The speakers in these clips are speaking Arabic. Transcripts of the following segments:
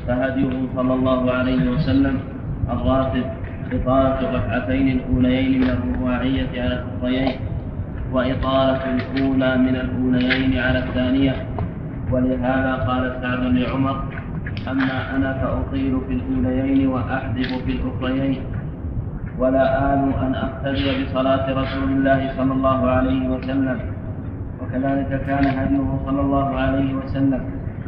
فهديه صلى الله عليه وسلم الراتب إطالة الركعتين الأوليين من الرباعية على الأخريين، وإطالة الأولى من الأوليين على الثانية. ولهذا قال سعد لعمر: أما أنا فأطيل في الأوليين وأحذف في الأخريين، ولا آل أن أقتدي بصلاة رسول الله صلى الله عليه وسلم. وكذلك كان هديه صلى الله عليه وسلم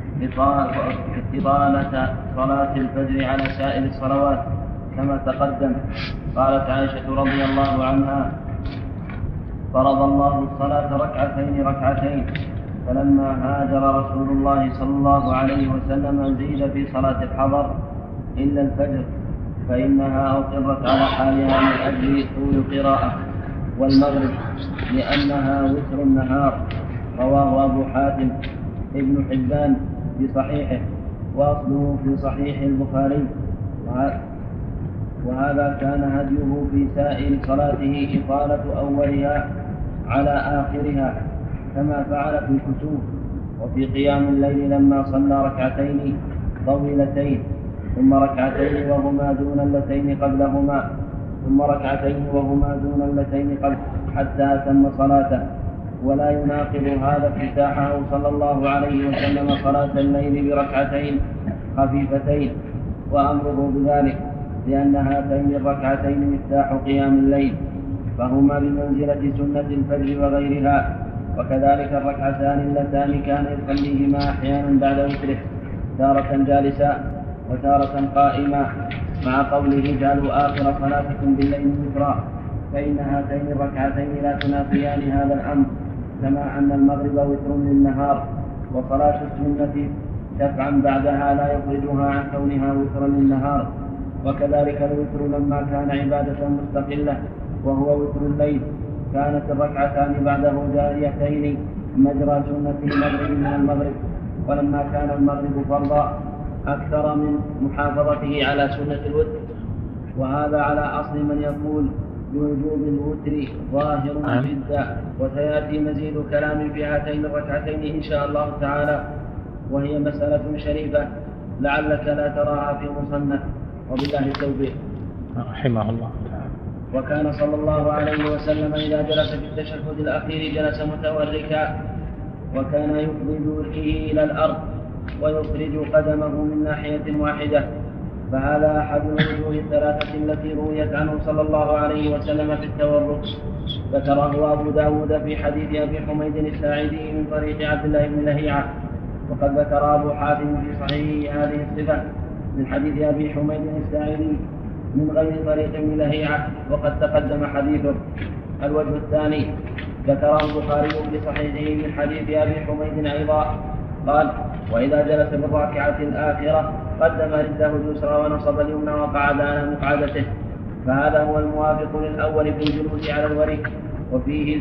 إطالة صلاة الفجر على سائر الصلوات كما تقدم. قالت عائشة رضي الله عنها: فرض الله الصلاة ركعتين، فلما هاجر رسول الله صلى الله عليه وسلم زيد في صلاة الحضر إلا الفجر، فإنها أقرت على حالها من أجل طول قراءة، والمغرب لأنها وتر النهار. رواه أبو حاتم ابن حبان في صحيحه، وأصله في صحيح البخاري. وهذا كان هديه في سائر صلاته إطالة أولها على آخرها، كما فعل في الكسوف وفي قيام الليل لما صلى ركعتين طويلتين، ثم ركعتين وهما دون اللتين قبلهما، ثم ركعتين وهما دون اللتين قبل، حتى أتم صلاته. ولا يناقض هذا افتتاحه صلى الله عليه وسلم صلاة الليل بركعتين خفيفتين وأمره بذلك، لأن هاتين الركعتين مفتاح قيام الليل، فهما بمنزلة سنة الفجر وغيرها. وكذلك الركعتان اللتان كان يصليهما أحيانا بعد وتره، تارة جالسا وتارة قائما، مع قوله: جعلوا آخر صلاتكم بالليل وترا، فإن هاتين الركعتين لا تنافيان هذا الأمر، كما أن المغرب وتر للنهار، وصلاة السنة شفعا بعدها لا يخرجها عن كونها وترا للنهار. وكذلك الوتر لما كان عبادة مستقلة وهو وتر الليل، كانت الركعتان بعده جاريتين مجرى سنة المغرب من المغرب. ولما كان المغرب فرضا أكثر من محافظته على سنة الوتر، وهذا على أصل من يقول بوجوب الوتر ظاهر جدا. وسيأتي مزيد كلام في هاتين الركعتين إن شاء الله تعالى، وهي مسألة شريفة لعلك لا تراها في مصنف، وبالله التوفيق. رحمه الله تعالى. وكان صلى الله عليه وسلم إذا جلس في التشهد الأخير جلس متوركا، وكان يفضي بوجهه إلى الأرض ويخرج قدمه من ناحية واحدة، فهذا أحد الوجوه الثلاثة التي رويت عنه صلى الله عليه وسلم في التورك. ذكره أبو داود في حديث أبي حميد الساعدي من طريق عبد الله بن لهيعة، وقد ذكر أبو حاتم في صحيحه هذه الصفة من حديث أبي حميد الساعدي من غير طريق ابن لهيعة، وقد تقدم حديثه. الوجه الثاني ذكره البخاري في صحيحه من حديث أبي حميد أيضا، قال: وإذا جلس بالركعة الآخرة قدم رجله اليسرى ونصب اليمنى وقعد على مقعدته، فهذا هو الموافق للأول في الجلوس على الورك، وفيه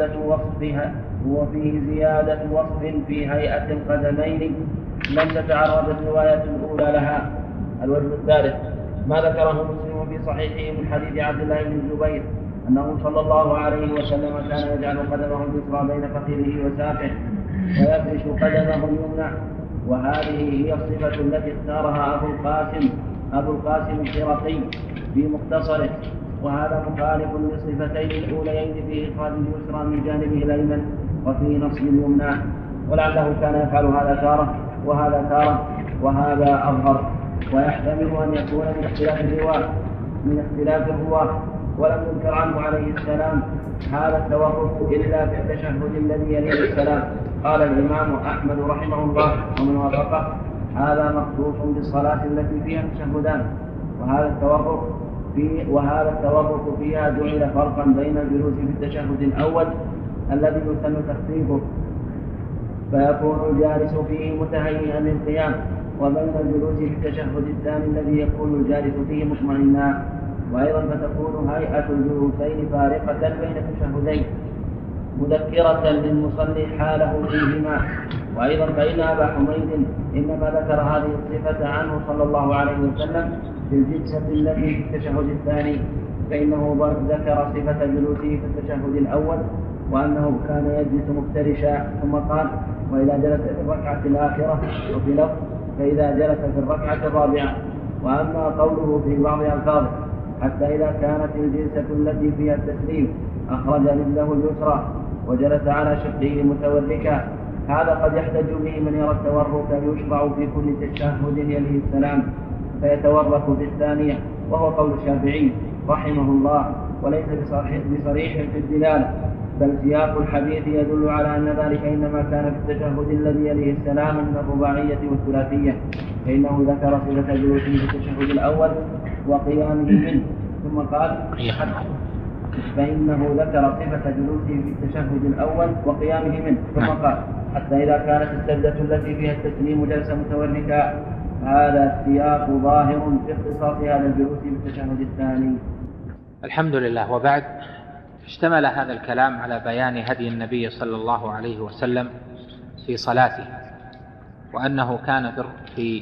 زيادة وصف في هيئة القدمين لم تتعرض الرواية الأولى لها. الوجه الثالث ما ذكره مسلم في صحيحه من حديث عبد الله بن الزبير أنه صلى الله عليه وسلم كان يجعل قدمه اليسرى بين فخذه وساقه ويفرش قدمه اليمنى، وهذه هي الصفة التي اختارها أبو القاسم الشرقي في مختصره، وهذا مخالف للصفتين الأوليين في إخراج اليسرى من جانبه الأيمن وفي نصب اليمنى، ولعله كان يفعل هذا تارة وهذا تارة، وهذا أظهر. ويحتمل أن يكون من اختلاف الرواة، ولم ينكر عنه عليه السلام هذا التوقف إلا في التشهد الذي يليه السلام. قال الإمام أحمد رحمه الله ومن وافقه: هذا مخصوص بالصلاة التي فيها التشهدان، وهذا التوقف فيها جعل فرقا بين الجلوس في التشهد الأول الذي يسن تخفيفه فيكون الجالس فيه متهيئا للقيام، وبين الجلوس في التشهد الثاني الذي يكون الجالس فيه مطمئنا. وأيضا فتكون هيئة الجلوسين فارقة بين التشهدين مذكرة للمصلي حاله فيهما. وأيضا فإن أبا حميد إنما ذكر هذه الصفة عنه صلى الله عليه وسلم في الجلسة التي في التشهد الثاني، فإنه ذكر صفة جلوسه في التشهد الأول وأنه كان يجلس مفترشا، ثم قال: وإذا جلس في الركعة الآخرة، وفي لفظ: فإذا جلس في الركعة الرابعة. وأما قوله في بعض ألفاظه حتى إذا كانت الجلسة التي فيها التسليم أخرج رجله اليسرى وجلس على شقه متوركا، هذا قد يحتج به من يرى التورك يشرع في كل تشهد يليه السلام فيتورك في الثانية، وهو قول الشافعي رحمه الله، وليس بصريح في الدلالة، بل سياق الحديث يدل على أن ذلك إنما كان في التشهد الذي يليه السلام من الرباعية والثلاثية، فإنه ذكر صفة جلوسه في التشهد الأول وقيامه منه، ثم قال فإنه ذكر صفة جلوسه في التشهد الأول وقيامه منه، ثم قال حتى إذا كانت السجدة التي فيها التسليم جلسة متوركا. هذا السياق ظاهر في اختصاص هذا الجلوس بالتشهد الثاني. الحمد لله. وبعد، اشتمل هذا الكلام على بيان هدي النبي صلى الله عليه وسلم في صلاته، وأنه كان في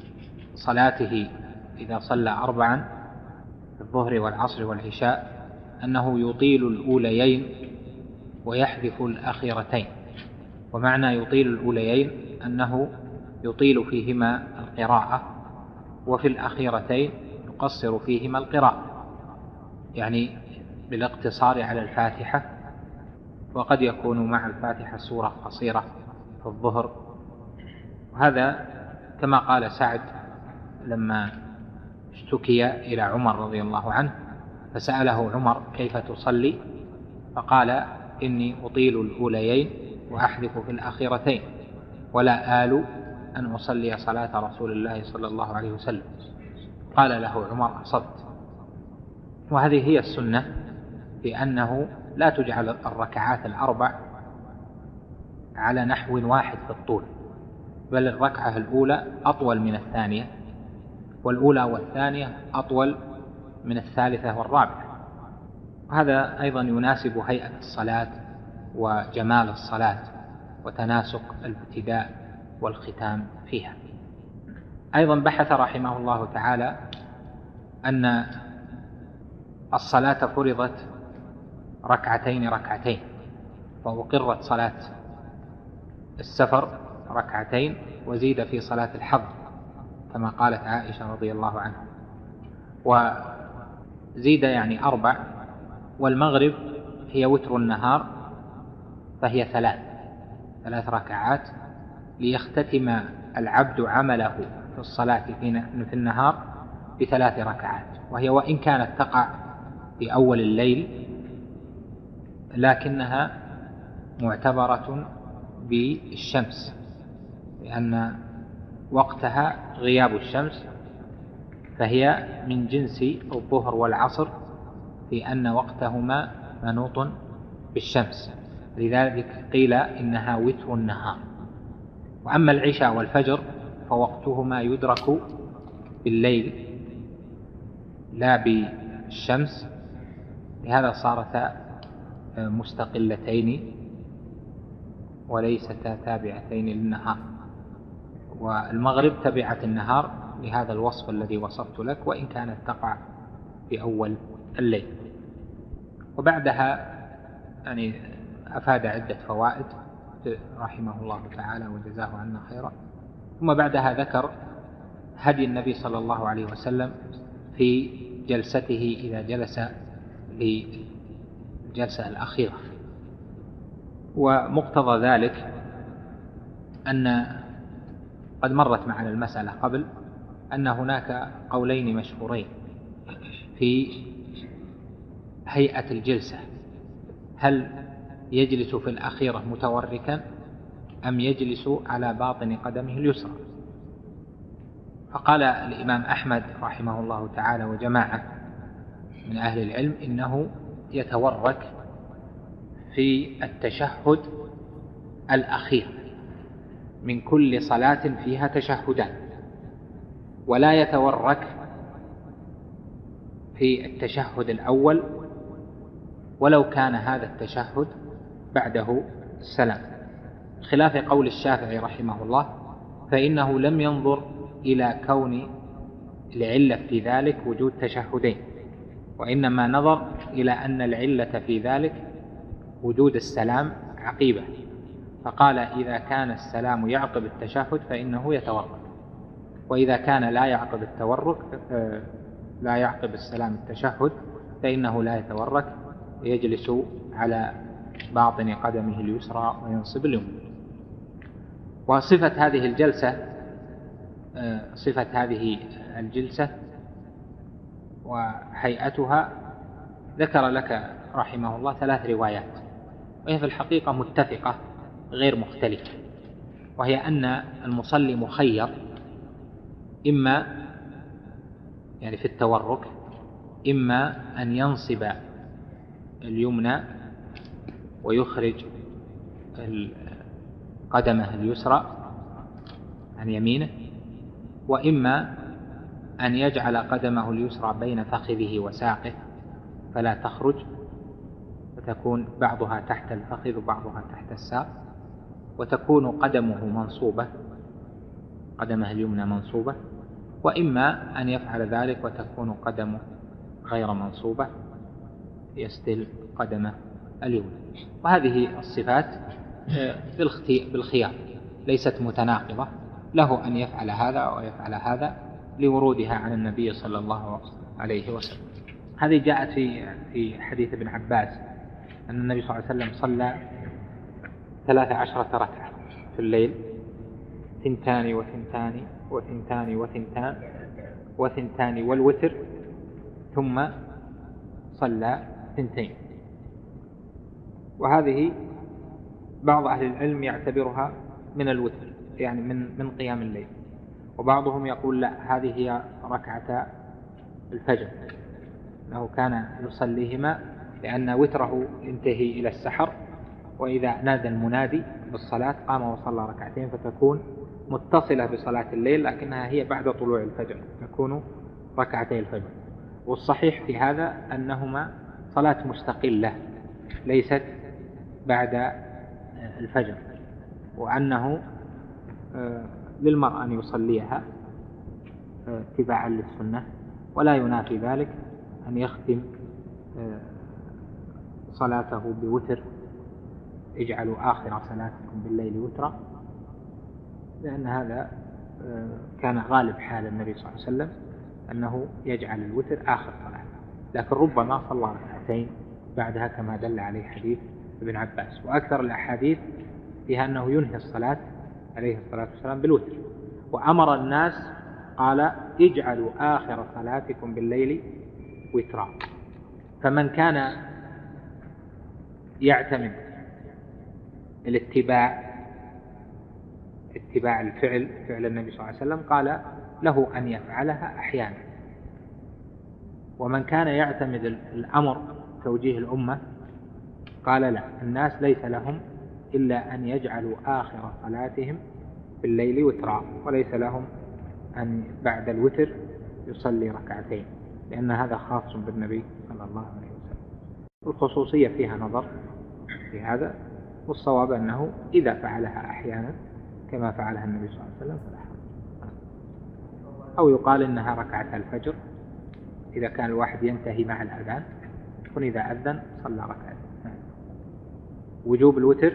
صلاته إذا صلى 4 في الظهر والعصر والعشاء أنه يطيل الأوليين ويحذف الأخيرتين. ومعنى يطيل الأوليين أنه يطيل فيهما القراءة، وفي الأخيرتين يقصر فيهما القراءة، يعني بالاقتصار على الفاتحة، وقد يكون مع الفاتحة سورة قصيرة في الظهر. وهذا كما قال سعد لما اشتكي إلى عمر رضي الله عنه فسأله عمر كيف تصلي، فقال إني أطيل الأوليين وأحذف في الأخيرتين ولا آل أن أصلي صلاة رسول الله صلى الله عليه وسلم. قال له عمر أصبت. وهذه هي السنة، بأنه لا تجعل الركعات ال4 على نحو واحد في الطول، بل الركعة الأولى أطول من الثانية، والأولى والثانية أطول من الثالثة والرابعة. وهذا أيضا يناسب هيئة الصلاة وجمال الصلاة وتناسق الابتداء والختام فيها. أيضا بحث رحمه الله تعالى أن الصلاة فرضت 2 ركعتين، وأقرت صلاة السفر 2 وزيد في صلاة الحضر كما قالت عائشة رضي الله عنها، وزيد يعني 4. والمغرب هي وتر النهار فهي 3 ركعات ليختتم العبد عمله في الصلاة في النهار ب3 ركعات، وهي وإن كانت تقع في أول الليل لكنها معتبرة بالشمس، لأن وقتها غياب الشمس، فهي من جنس الظهر والعصر في أن وقتهما منوط بالشمس، لذلك قيل إنها وتر النهار. وأما العشاء والفجر فوقتهما يدرك بالليل لا بالشمس، لهذا صارتا مستقلتين وليستا تابعتين للنهار. والمغرب تبعت النهار لهذا الوصف الذي وصفت لك، وإن كانت تقع في أول الليل. وبعدها يعني أفاد عدة فوائد رحمه الله تعالى وجزاه عنا خيرا. ثم بعدها ذكر هدي النبي صلى الله عليه وسلم في جلسته إذا جلس للجلسة الأخيرة. ومقتضى ذلك أن قد مرت معنا المسألة قبل أن هناك قولين مشهورين في هيئة الجلسة، هل يجلس في الأخيرة متوركا أم يجلس على باطن قدمه اليسرى. فقال الإمام أحمد رحمه الله تعالى وجماعة من أهل العلم إنه يتورك في التشهد الأخير من كل صلاة فيها تشهدان، ولا يتورك في التشهد الأول ولو كان هذا التشهد بعده السلام، خلاف قول الشافعي رحمه الله، فإنه لم ينظر إلى كون العلة في ذلك وجود تشهدين، وإنما نظر إلى أن العلة في ذلك وجود السلام عقيبة، فقال إذا كان السلام يعقب التشهد فإنه يتورك. وإذا كان لا يعقب التورك لا يعقب السلام التشهد فإنه لا يتورك، يجلس على باطن قدمه اليسرى وينصب اليمنى. وصفة هذه الجلسة وهيئتها ذكر لك رحمه الله 3 روايات، وهي في الحقيقة متفقة غير مختلفة، وهي أن المصلي مخير إما يعني في التورك إما أن ينصب اليمنى ويخرج قدمه اليسرى عن يمينه، وإما أن يجعل قدمه اليسرى بين فخذه وساقه فلا تخرج، وتكون بعضها تحت الفخذ وبعضها تحت الساق، وتكون قدمه منصوبة، قدمه اليمنى منصوبة، وإما أن يفعل ذلك وتكون قدمه غير منصوبة يستل قدمه اليمنى. وهذه الصفات بالخيار ليست متناقضة، له أن يفعل هذا ويفعل هذا لورودها عن النبي صلى الله عليه وسلم. هذه جاءت في حديث ابن عباس أن النبي صلى الله عليه وسلم صلى 13 ركعة في الليل، 2 و2 و2 و2 والوتر، ثم صلى 2. وهذه بعض أهل العلم يعتبرها من الوتر، يعني من قيام الليل، وبعضهم يقول لا، هذه هي ركعة الفجر، أنه كان يصليهما لأن وتره ينتهي إلى السحر، وإذا نادى المنادي بالصلاة قام وصلى 2 فتكون متصلة بصلاة الليل، لكنها هي بعد طلوع الفجر، تكون 2 الفجر. والصحيح في هذا أنهما صلاة مستقلة ليست بعد الفجر، وأنه للمرء أن يصليها اتباعا للسنة، ولا ينافي ذلك أن يختم صلاته بوتر، اجعلوا آخر صلاتكم بالليل وترا، لأن هذا كان غالب حال النبي صلى الله عليه وسلم أنه يجعل الوتر آخر صلاة، لكن ربما صلى 2 بعدها كما دل عليه حديث ابن عباس. وأكثر الأحاديث فيها أنه ينهي الصلاة عليه الصلاة والسلام بالوتر، وأمر الناس قال اجعلوا آخر صلاتكم بالليل وترا. فمن كان يعتمد اتباع الفعل، فعل النبي صلى الله عليه وسلم، قال له أن يفعلها أحيانا. ومن كان يعتمد الأمر توجيه الأمة قال لا، الناس ليس لهم إلا أن يجعلوا آخر صلاتهم بالليل وترا، وليس لهم أن بعد الوتر يصلي 2، لأن هذا خاص بالنبي صلى الله عليه وسلم. الخصوصية فيها نظر في هذا، والصواب أنه إذا فعلها أحيانا كما فعلها النبي صلى الله عليه وسلم فلا حرج. أو يقال إنها 2 الفجر إذا كان الواحد ينتهي مع الأذان، يكون إذا أذن صلى 2. وجوب الوتر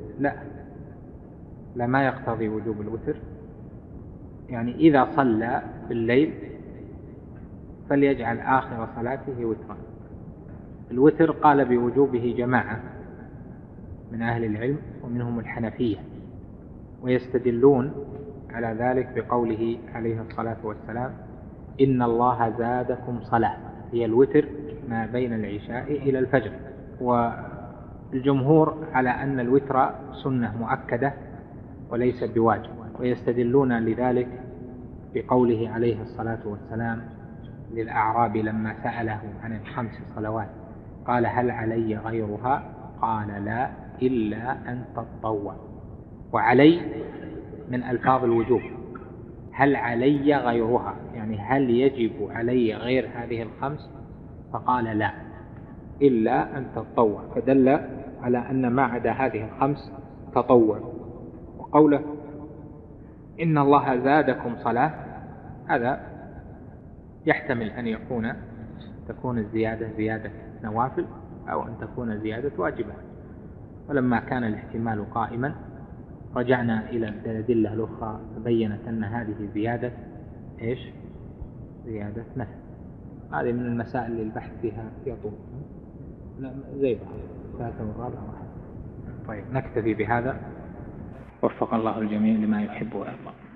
لا ما يقتضي وجوب الوتر، يعني إذا صلى بالليل فليجعل آخر صلاته وترا. الوتر قال بوجوبه جماعة من أهل العلم ومنهم الحنفية، ويستدلون على ذلك بقوله عليه الصلاة والسلام إن الله زادكم صلاة، هي الوتر ما بين العشاء إلى الفجر. والجمهور على أن الوتر سنة مؤكدة وليس بواجب، ويستدلون لذلك بقوله عليه الصلاة والسلام للأعرابي لما سأله عن 5 صلوات قال هل علي غيرها؟ قال لا إلا أن تطوع. وعلي من ألفاظ الوجوب، هل علي غيرها، يعني هل يجب علي غير هذه 5؟ فقال لا إلا أن تطوع، فدل على أن ما عدا هذه 5 تطوع. وقوله إن الله زادكم صلاة، هذا يحتمل أن تكون الزيادة زيادة نوافل أو أن تكون زيادة واجبة. ولما كان الاحتمال قائما رجعنا إلى الأدلة الأخرى فبينت أن هذه زيادة إيش؟ زيادة نفي. هذه من المسائل اللي البحث فيها يطول. لا زي بعض. ثالثة والرابعة واحد. طيب نكتفي بهذا. وفق الله الجميع لما يحب ويرضى.